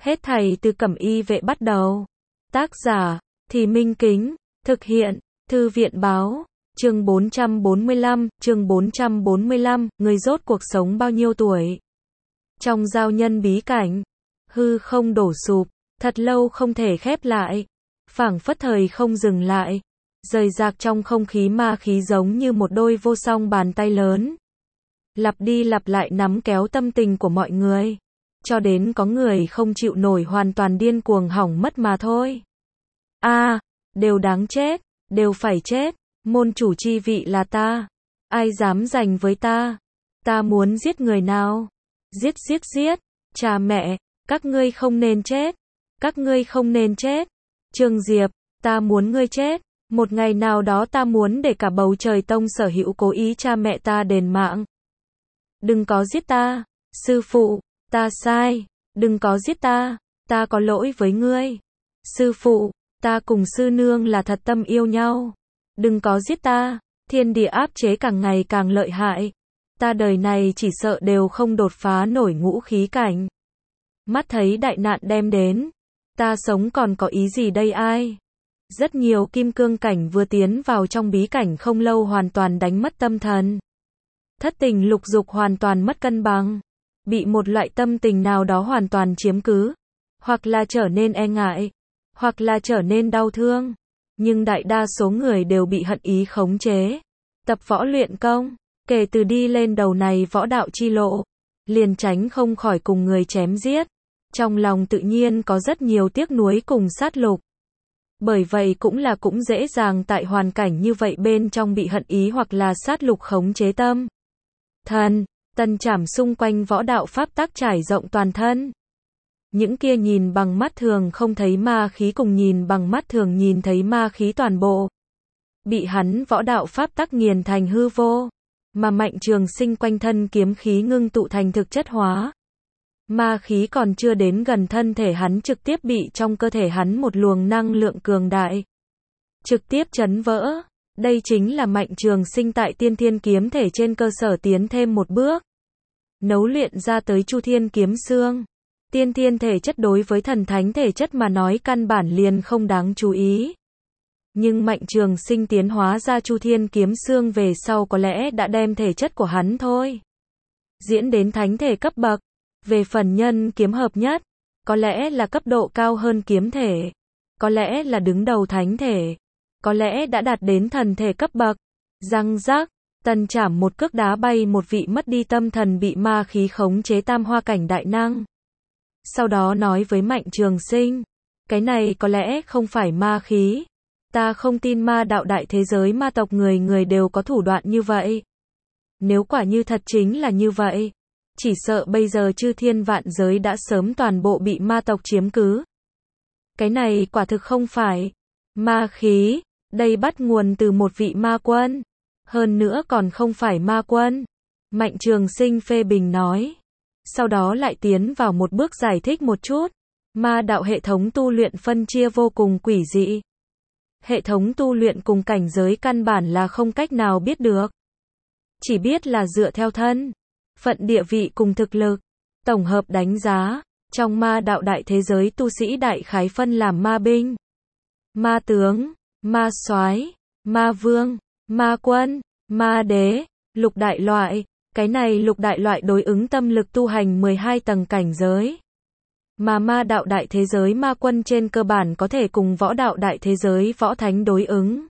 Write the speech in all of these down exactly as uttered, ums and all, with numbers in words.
Hết thảy từ Cẩm Y Vệ bắt đầu. Tác giả, Thì Minh Kính, thực hiện, Thư viện Báo, chương bốn trăm bốn mươi lăm, chương bốn trăm bốn mươi lăm, người rốt cuộc sống bao nhiêu tuổi? Trong giao nhân bí cảnh, hư không đổ sụp, thật lâu không thể khép lại, phảng phất thời không dừng lại, rời rạc trong không khí ma khí giống như một đôi vô song bàn tay lớn. Lặp đi lặp lại nắm kéo tâm tình của mọi người, cho đến có người không chịu nổi hoàn toàn điên cuồng hỏng mất mà thôi. A, à, đều đáng chết, đều phải chết, môn chủ chi vị là ta, ai dám giành với ta? Ta muốn giết người nào? Giết giết giết, cha mẹ, các ngươi không nên chết, các ngươi không nên chết. Trương Diệp, ta muốn ngươi chết, một ngày nào đó ta muốn để cả bầu trời tông sở hữu cố ý cha mẹ ta đền mạng. Đừng có giết ta, sư phụ, ta sai, đừng có giết ta, ta có lỗi với ngươi. Sư phụ, ta cùng sư nương là thật tâm yêu nhau. Đừng có giết ta, thiên địa áp chế càng ngày càng lợi hại. Ta đời này chỉ sợ đều không đột phá nổi ngũ khí cảnh. Mắt thấy đại nạn đem đến, ta sống còn có ý gì đây ai? Rất nhiều kim cương cảnh vừa tiến vào trong bí cảnh không lâu hoàn toàn đánh mất tâm thần. Thất tình lục dục hoàn toàn mất cân bằng, bị một loại tâm tình nào đó hoàn toàn chiếm cứ, hoặc là trở nên e ngại, hoặc là trở nên đau thương. Nhưng đại đa số người đều bị hận ý khống chế. Tập võ luyện công, kể từ đi lên đầu này võ đạo chi lộ, liền tránh không khỏi cùng người chém giết. Trong lòng tự nhiên có rất nhiều tiếc nuối cùng sát lục. Bởi vậy cũng là cũng dễ dàng tại hoàn cảnh như vậy bên trong bị hận ý hoặc là sát lục khống chế tâm. Thần, tần trảm xung quanh võ đạo pháp tắc trải rộng toàn thân. Những kia nhìn bằng mắt thường không thấy ma khí cùng nhìn bằng mắt thường nhìn thấy ma khí toàn bộ. Bị hắn võ đạo pháp tắc nghiền thành hư vô. Mà Mạnh Trường Sinh quanh thân kiếm khí ngưng tụ thành thực chất hóa. Ma khí còn chưa đến gần thân thể hắn trực tiếp bị trong cơ thể hắn một luồng năng lượng cường đại. Trực tiếp chấn vỡ. Đây chính là Mạnh Trường Sinh tại tiên thiên kiếm thể trên cơ sở tiến thêm một bước. Nấu luyện ra tới Chu Thiên kiếm xương. Tiên thiên thể chất đối với thần thánh thể chất mà nói căn bản liền không đáng chú ý. Nhưng Mạnh Trường Sinh tiến hóa ra Chu Thiên kiếm xương về sau có lẽ đã đem thể chất của hắn thôi diễn đến thánh thể cấp bậc. Về phần nhân kiếm hợp nhất, có lẽ là cấp độ cao hơn kiếm thể, có lẽ là đứng đầu thánh thể, có lẽ đã đạt đến thần thể cấp bậc. Răng rác, tần trảm một cước đá bay một vị mất đi tâm thần bị ma khí khống chế tam hoa cảnh đại năng. Sau đó nói với Mạnh Trường Sinh, cái này có lẽ không phải ma khí. Ta không tin ma đạo đại thế giới ma tộc người người đều có thủ đoạn như vậy. Nếu quả như thật chính là như vậy, chỉ sợ bây giờ chư thiên vạn giới đã sớm toàn bộ bị ma tộc chiếm cứ. Cái này quả thực không phải ma khí, đây bắt nguồn từ một vị ma quân. Hơn nữa còn không phải ma quân. Mạnh Trường Sinh phê bình nói. Sau đó lại tiến vào một bước giải thích một chút. Ma đạo hệ thống tu luyện phân chia vô cùng quỷ dị. Hệ thống tu luyện cùng cảnh giới căn bản là không cách nào biết được. Chỉ biết là dựa theo thân phận địa vị cùng thực lực, tổng hợp đánh giá. Trong ma đạo đại thế giới tu sĩ đại khái phân làm ma binh, ma tướng, ma soái, ma vương, ma quân, ma đế, lục đại loại. Cái này lục đại loại đối ứng tâm lực tu hành mười hai tầng cảnh giới. Mà ma đạo đại thế giới ma quân trên cơ bản có thể cùng võ đạo đại thế giới võ thánh đối ứng.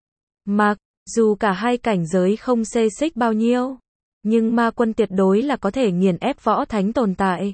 Mặc dù cả hai cảnh giới không xê xích bao nhiêu, nhưng ma quân tuyệt đối là có thể nghiền ép võ thánh tồn tại.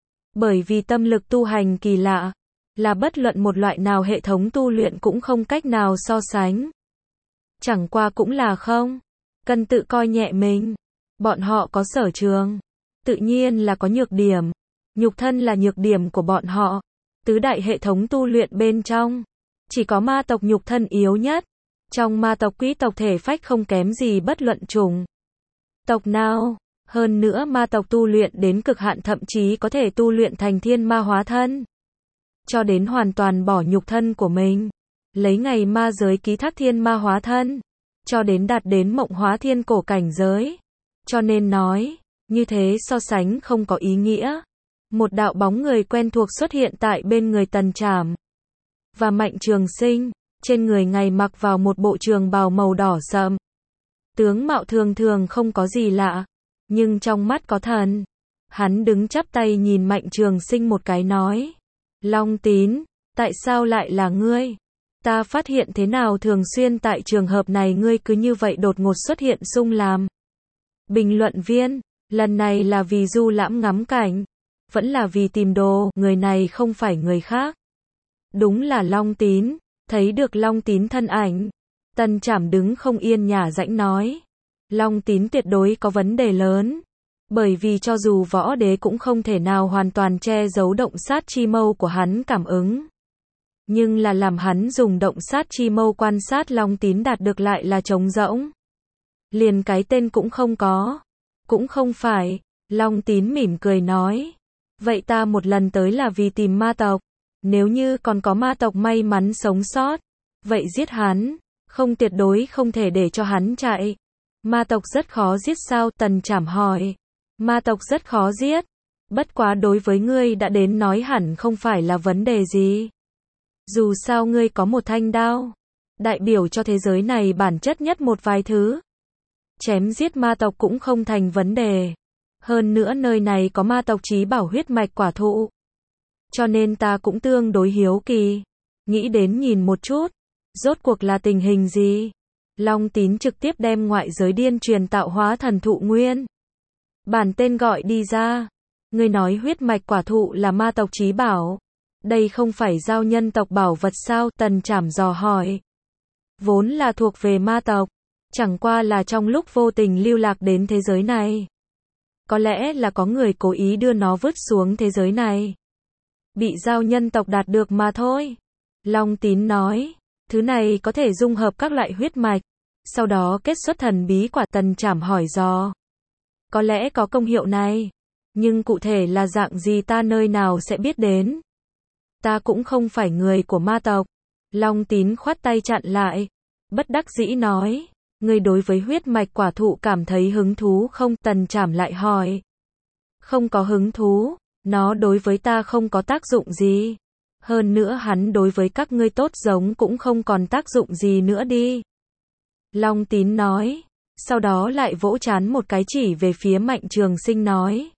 Bởi vì tâm lực tu hành kỳ lạ, là bất luận một loại nào hệ thống tu luyện cũng không cách nào so sánh. Chẳng qua cũng là không cần tự coi nhẹ mình. Bọn họ có sở trường, tự nhiên là có nhược điểm. Nhục thân là nhược điểm của bọn họ. Tứ đại hệ thống tu luyện bên trong, chỉ có ma tộc nhục thân yếu nhất. Trong ma tộc quý tộc thể phách không kém gì bất luận chủng tộc nào. Hơn nữa ma tộc tu luyện đến cực hạn thậm chí có thể tu luyện thành thiên ma hóa thân. Cho đến hoàn toàn bỏ nhục thân của mình. Lấy ngày ma giới ký thác thiên ma hóa thân. Cho đến đạt đến mộng hóa thiên cổ cảnh giới. Cho nên nói, như thế so sánh không có ý nghĩa. Một đạo bóng người quen thuộc xuất hiện tại bên người Tần Trảm và Mạnh Trường Sinh, trên người ngài mặc vào một bộ trường bào màu đỏ sậm. Tướng mạo thường thường không có gì lạ, nhưng trong mắt có thần. Hắn đứng chắp tay nhìn Mạnh Trường Sinh một cái nói: Long Tín, tại sao lại là ngươi? Ta phát hiện thế nào thường xuyên tại trường hợp này ngươi cứ như vậy đột ngột xuất hiện xung làm bình luận viên, lần này là vì du lãm ngắm cảnh, vẫn là vì tìm đồ, người này không phải người khác. Đúng là Long Tín. Thấy được Long Tín thân ảnh, Tần Trảm đứng không yên nhả rãnh nói: Long Tín tuyệt đối có vấn đề lớn, bởi vì cho dù võ đế cũng không thể nào hoàn toàn che giấu động sát chi mâu của hắn cảm ứng. Nhưng là làm hắn dùng động sát chi mâu quan sát Long Tín đạt được lại là trống rỗng. Liền cái tên cũng không có. Cũng không phải. Long Tín mỉm cười nói: Vậy ta một lần tới là vì tìm ma tộc. Nếu như còn có ma tộc may mắn sống sót, vậy giết hắn, không tuyệt đối không thể để cho hắn chạy. Ma tộc rất khó giết sao? Tần Trảm hỏi. Ma tộc rất khó giết. Bất quá đối với ngươi đã đến nói hẳn không phải là vấn đề gì. Dù sao ngươi có một thanh đao, đại biểu cho thế giới này bản chất nhất một vài thứ. Chém giết ma tộc cũng không thành vấn đề. Hơn nữa nơi này có ma tộc chí bảo huyết mạch quả thụ. Cho nên ta cũng tương đối hiếu kỳ. Nghĩ đến nhìn một chút. Rốt cuộc là tình hình gì? Long Tín trực tiếp đem ngoại giới điên truyền tạo hóa thần thụ nguyên bản tên gọi đi ra. Ngươi nói huyết mạch quả thụ là ma tộc chí bảo. Đây không phải giao nhân tộc bảo vật sao? Tần Trảm dò hỏi. Vốn là thuộc về ma tộc. Chẳng qua là trong lúc vô tình lưu lạc đến thế giới này. Có lẽ là có người cố ý đưa nó vứt xuống thế giới này. Bị giao nhân tộc đạt được mà thôi. Long Tín nói. Thứ này có thể dung hợp các loại huyết mạch. Sau đó kết xuất thần bí quả. Tần Trảm hỏi dò. Có lẽ có công hiệu này. Nhưng cụ thể là dạng gì ta nơi nào sẽ biết đến. Ta cũng không phải người của ma tộc. Long Tín khoát tay chặn lại. Bất đắc dĩ nói. Ngươi đối với huyết mạch quả thụ cảm thấy hứng thú không? Tần Trảm lại hỏi. Không có hứng thú. Nó đối với ta không có tác dụng gì. Hơn nữa hắn đối với các ngươi tốt giống cũng không còn tác dụng gì nữa đi. Long Tín nói. Sau đó lại vỗ trán một cái chỉ về phía Mạnh Trường Sinh nói.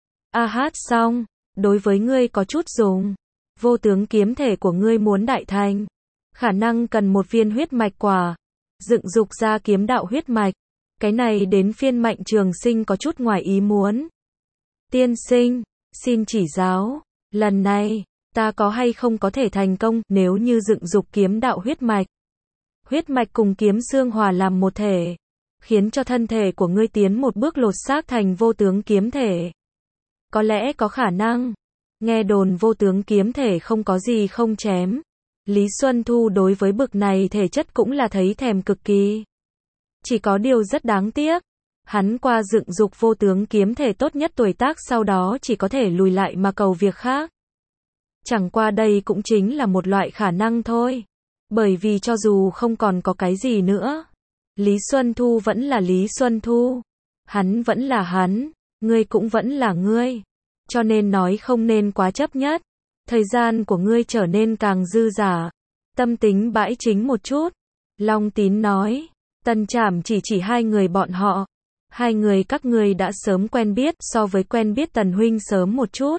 A hát xong. Đối với ngươi có chút dùng. Vô tướng kiếm thể của ngươi muốn đại thành. Khả năng cần một viên huyết mạch quả. Dựng dục ra kiếm đạo huyết mạch. Cái này đến phiên Mạnh Trường Sinh có chút ngoài ý muốn. Tiên sinh, xin chỉ giáo. Lần này, ta có hay không có thể thành công nếu như dựng dục kiếm đạo huyết mạch. Huyết mạch cùng kiếm xương hòa làm một thể. Khiến cho thân thể của ngươi tiến một bước lột xác thành vô tướng kiếm thể. Có lẽ có khả năng. Nghe đồn vô tướng kiếm thể không có gì không chém. Lý Xuân Thu đối với bực này thể chất cũng là thấy thèm cực kỳ. Chỉ có điều rất đáng tiếc. Hắn qua dựng dục vô tướng kiếm thể tốt nhất tuổi tác sau đó chỉ có thể lùi lại mà cầu việc khác. Chẳng qua đây cũng chính là một loại khả năng thôi. Bởi vì cho dù không còn có cái gì nữa. Lý Xuân Thu vẫn là Lý Xuân Thu. Hắn vẫn là hắn. Ngươi cũng vẫn là ngươi. Cho nên nói không nên quá chấp nhất. Thời gian của ngươi trở nên càng dư dả. Tâm tính bãi chính một chút. Long Tín nói. Tần Trảm chỉ chỉ hai người bọn họ. Hai người các ngươi đã sớm quen biết so với quen biết Tần Huynh sớm một chút.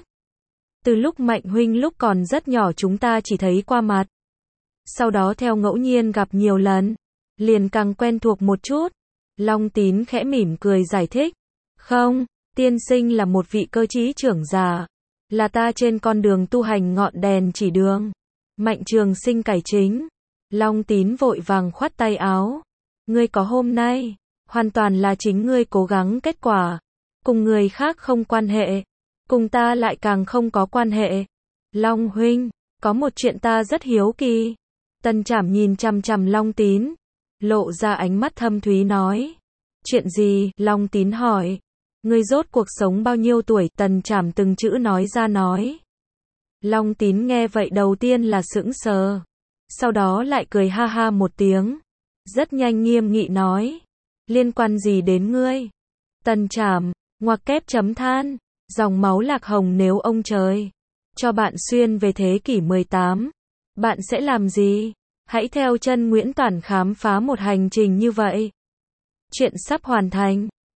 Từ lúc Mạnh Huynh lúc còn rất nhỏ chúng ta chỉ thấy qua mặt. Sau đó theo ngẫu nhiên gặp nhiều lần. Liền càng quen thuộc một chút. Long Tín khẽ mỉm cười giải thích. Không, tiên sinh là một vị cơ trí trưởng giả. Là ta trên con đường tu hành ngọn đèn chỉ đường. Mạnh Trường Sinh cải chính. Long Tín vội vàng khoát tay áo. Ngươi có hôm nay. Hoàn toàn là chính ngươi cố gắng kết quả. Cùng người khác không quan hệ. Cùng ta lại càng không có quan hệ. Long Huynh, có một chuyện ta rất hiếu kỳ. Tần Trảm nhìn chằm chằm Long Tín. Lộ ra ánh mắt thâm thúy nói. Chuyện gì? Long Tín hỏi. Ngươi rốt cuộc sống bao nhiêu tuổi? Tần Trảm từng chữ nói ra nói. Long Tín nghe vậy đầu tiên là sững sờ. Sau đó lại cười ha ha một tiếng. Rất nhanh nghiêm nghị nói. Liên quan gì đến ngươi? Tần Trảm, ngoặc kép chấm than. Dòng máu lạc hồng nếu ông trời cho bạn xuyên về thế kỷ mười tám, bạn sẽ làm gì? Hãy theo chân Nguyễn Toản khám phá một hành trình như vậy. Chuyện sắp hoàn thành.